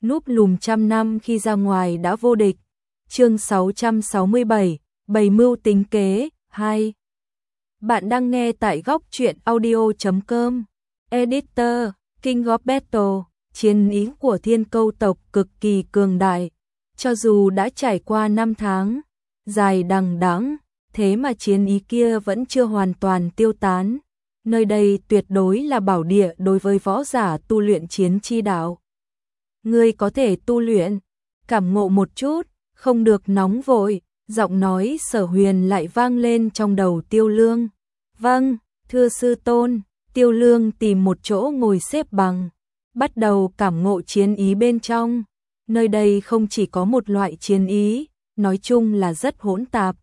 núp lùm trăm năm khi ra ngoài đã vô địch. Chương 667, bày mưu tính kế 2. Bạn đang nghe tại góc truyện audio.com. Editor, King of Battle, chiến ý của Thiên Câu tộc cực kỳ cường đại. Cho dù đã trải qua 5 tháng, dài đằng đẵng, thế mà chiến ý kia vẫn chưa hoàn toàn tiêu tán. Nơi đây tuyệt đối là bảo địa đối với võ giả tu luyện chiến chi đạo. Ngươi có thể tu luyện, cảm ngộ một chút, không được nóng vội, giọng nói Sở Huyền lại vang lên trong đầu Tiêu Lương. Vâng, thưa sư tôn. Tiêu Lương tìm một chỗ ngồi xếp bằng, bắt đầu cảm ngộ chiến ý bên trong. Nơi đây không chỉ có một loại chiến ý, nói chung là rất hỗn tạp.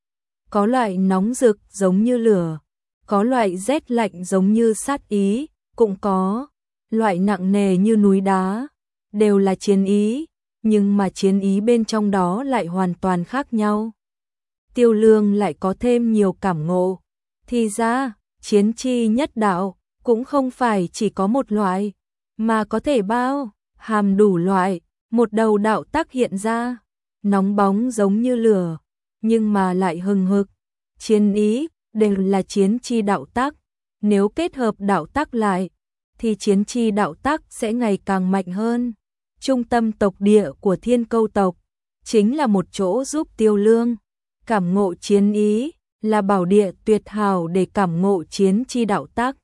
Có loại nóng rực giống như lửa, có loại rét lạnh giống như sát ý, cũng có loại nặng nề như núi đá, đều là chiến ý, nhưng mà chiến ý bên trong đó lại hoàn toàn khác nhau. Tiêu Lương lại có thêm nhiều cảm ngộ, thì ra, chiến chi nhất đạo cũng không phải chỉ có một loại, mà có thể bao hàm đủ loại. Một đầu đạo tắc hiện ra, nóng bóng giống như lửa, nhưng mà lại hừng hực. Chiến ý đều là chiến chi đạo tắc, nếu kết hợp đạo tắc lại, thì chiến chi đạo tắc sẽ ngày càng mạnh hơn. Trung tâm tộc địa của Thiên Câu tộc chính là một chỗ giúp Tiêu Lương cảm ngộ chiến ý, là bảo địa tuyệt hảo để cảm ngộ chiến chi đạo tắc.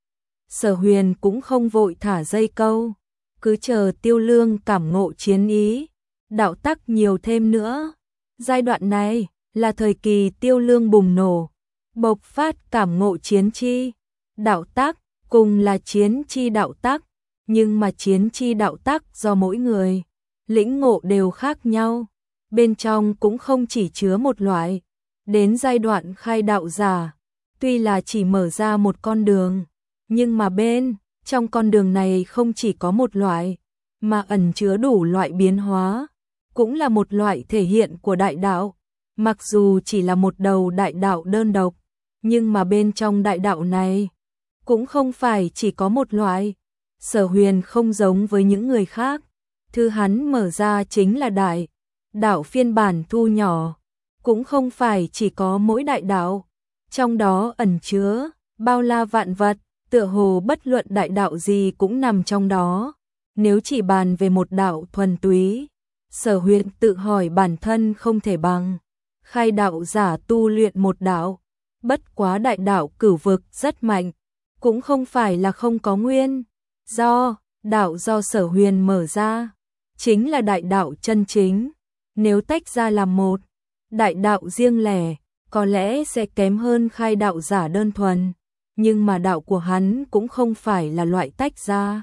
Sở Huyền cũng không vội thả dây câu, cứ chờ Tiêu Lương cảm ngộ chiến ý, đạo tắc nhiều thêm nữa. Giai đoạn này là thời kỳ Tiêu Lương bùng nổ, bộc phát cảm ngộ chiến chi đạo tắc, cùng là chiến chi đạo tắc, nhưng mà chiến chi đạo tắc do mỗi người lĩnh ngộ đều khác nhau, bên trong cũng không chỉ chứa một loại. Đến giai đoạn khai đạo giả, tuy là chỉ mở ra một con đường, nhưng mà bên trong con đường này không chỉ có một loại, mà ẩn chứa đủ loại biến hóa, cũng là một loại thể hiện của đại đạo. Mặc dù chỉ là một đầu đại đạo đơn độc, nhưng mà bên trong đại đạo này cũng không phải chỉ có một loại. Sở Huyền không giống với những người khác, thứ hắn mở ra chính là đại đạo phiên bản thu nhỏ, cũng không phải chỉ có mỗi đại đạo, trong đó ẩn chứa bao la vạn vật, tựa hồ bất luận đại đạo gì cũng nằm trong đó. Nếu chỉ bàn về một đạo thuần túy, Sở Huyền tự hỏi bản thân không thể bằng khai đạo giả tu luyện một đạo. Bất quá đại đạo cửu vực rất mạnh, cũng không phải là không có nguyên do. Đạo do Sở Huyền mở ra chính là đại đạo chân chính. Nếu tách ra làm một đại đạo riêng lẻ, có lẽ sẽ kém hơn khai đạo giả đơn thuần, nhưng mà đạo của hắn cũng không phải là loại tách ra.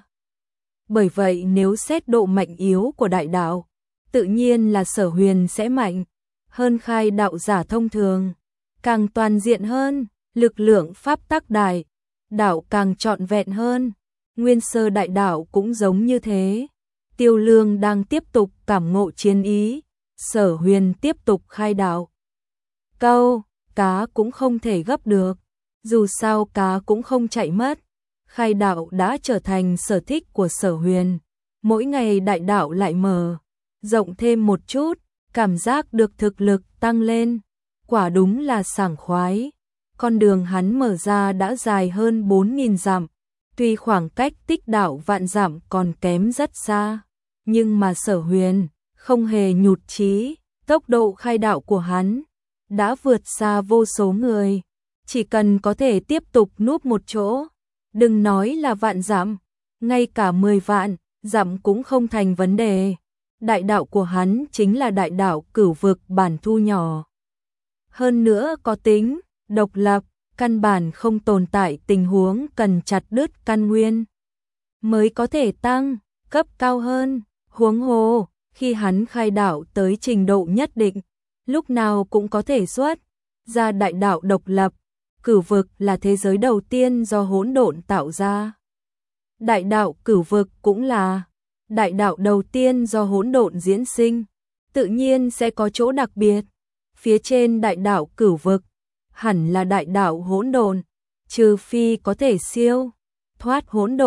Bởi vậy nếu xét độ mạnh yếu của đại đạo, tự nhiên là Sở Huyền sẽ mạnh hơn khai đạo giả thông thường, càng toàn diện hơn, lực lượng pháp tắc đại đạo càng trọn vẹn hơn. Nguyên sơ đại đạo cũng giống như thế. Tiêu Lương đang tiếp tục cảm ngộ chiến ý, Sở Huyền tiếp tục khai đạo. Câu cá cũng không thể gấp được, dù sao cá cũng không chạy mất. Khai đạo đã trở thành sở thích của Sở Huyền, mỗi ngày đại đạo lại mở rộng thêm một chút, cảm giác được thực lực tăng lên, quả đúng là sảng khoái. Con đường hắn mở ra đã dài hơn 4.000 dặm, tuy khoảng cách tích đạo vạn dặm còn kém rất xa, nhưng mà Sở Huyền không hề nhụt chí, tốc độ khai đạo của hắn đã vượt xa vô số người. Chỉ cần có thể tiếp tục núp một chỗ, đừng nói là vạn dặm, ngay cả 10 vạn dặm cũng không thành vấn đề. Đại đạo của hắn chính là đại đạo cửu vực bản thu nhỏ. Hơn nữa có tính độc lập, căn bản không tồn tại tình huống cần chặt đứt căn nguyên mới có thể tăng cấp cao hơn. Huống hồ, khi hắn khai đạo tới trình độ nhất định, lúc nào cũng có thể xuất ra đại đạo độc lập. Cửu vực là thế giới đầu tiên do hỗn độn tạo ra. Đại đạo cửu vực cũng là đại đạo đầu tiên do hỗn độn diễn sinh, tự nhiên sẽ có chỗ đặc biệt. Phía trên đại đạo cửu vực hẳn là đại đạo hỗn độn, trừ phi có thể siêu thoát hỗn độn,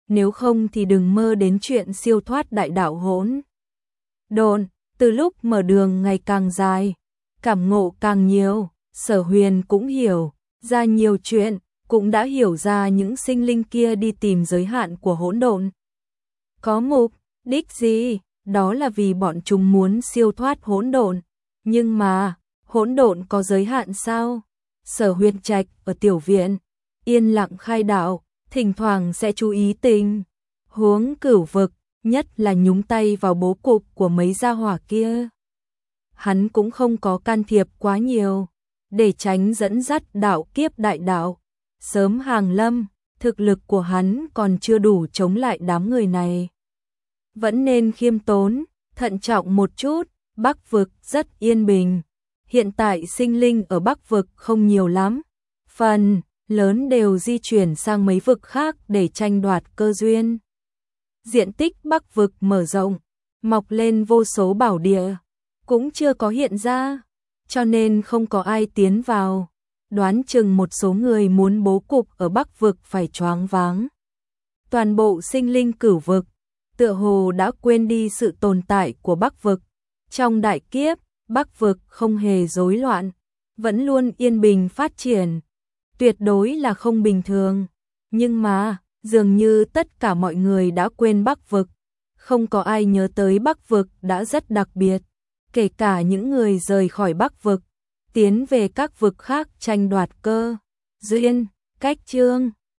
nếu không thì đừng mơ đến chuyện siêu thoát đại đạo hỗn độn. Từ lúc mở đường ngày càng dài, cảm ngộ càng nhiều, Sở Huyền cũng hiểu ra nhiều chuyện, cũng đã hiểu ra những sinh linh kia đi tìm giới hạn của hỗn độn. Có mục đích gì? Đó là vì bọn chúng muốn siêu thoát hỗn độn. Nhưng mà, hỗn độn có giới hạn sao? Sở Huyền Trạch ở tiểu viện, yên lặng khai đạo, thỉnh thoảng sẽ chú ý tình huống cửu vực, nhất là nhúng tay vào bố cục của mấy gia hỏa kia. Hắn cũng không có can thiệp quá nhiều, để tránh dẫn dắt đạo kiếp đại đạo. Sớm hàng lâm, thực lực của hắn còn chưa đủ chống lại đám người này. Vẫn nên khiêm tốn, thận trọng một chút. Bắc vực rất yên bình. Hiện tại sinh linh ở Bắc vực không nhiều lắm. Phần lớn đều di chuyển sang mấy vực khác để tranh đoạt cơ duyên. Diện tích Bắc vực mở rộng, mọc lên vô số bảo địa, cũng chưa có hiện ra, cho nên không có ai tiến vào. Đoán chừng một số người muốn bố cục ở Bắc vực phải choáng váng. Toàn bộ sinh linh cửu vực, tựa hồ đã quên đi sự tồn tại của Bắc vực. Trong đại kiếp, Bắc vực không hề rối loạn, vẫn luôn yên bình phát triển, tuyệt đối là không bình thường. Nhưng mà, dường như tất cả mọi người đã quên Bắc vực, không có ai nhớ tới Bắc vực đã rất đặc biệt, kể cả những người rời khỏi Bắc vực, tiến về các vực khác tranh đoạt cơ duyên. Cách chương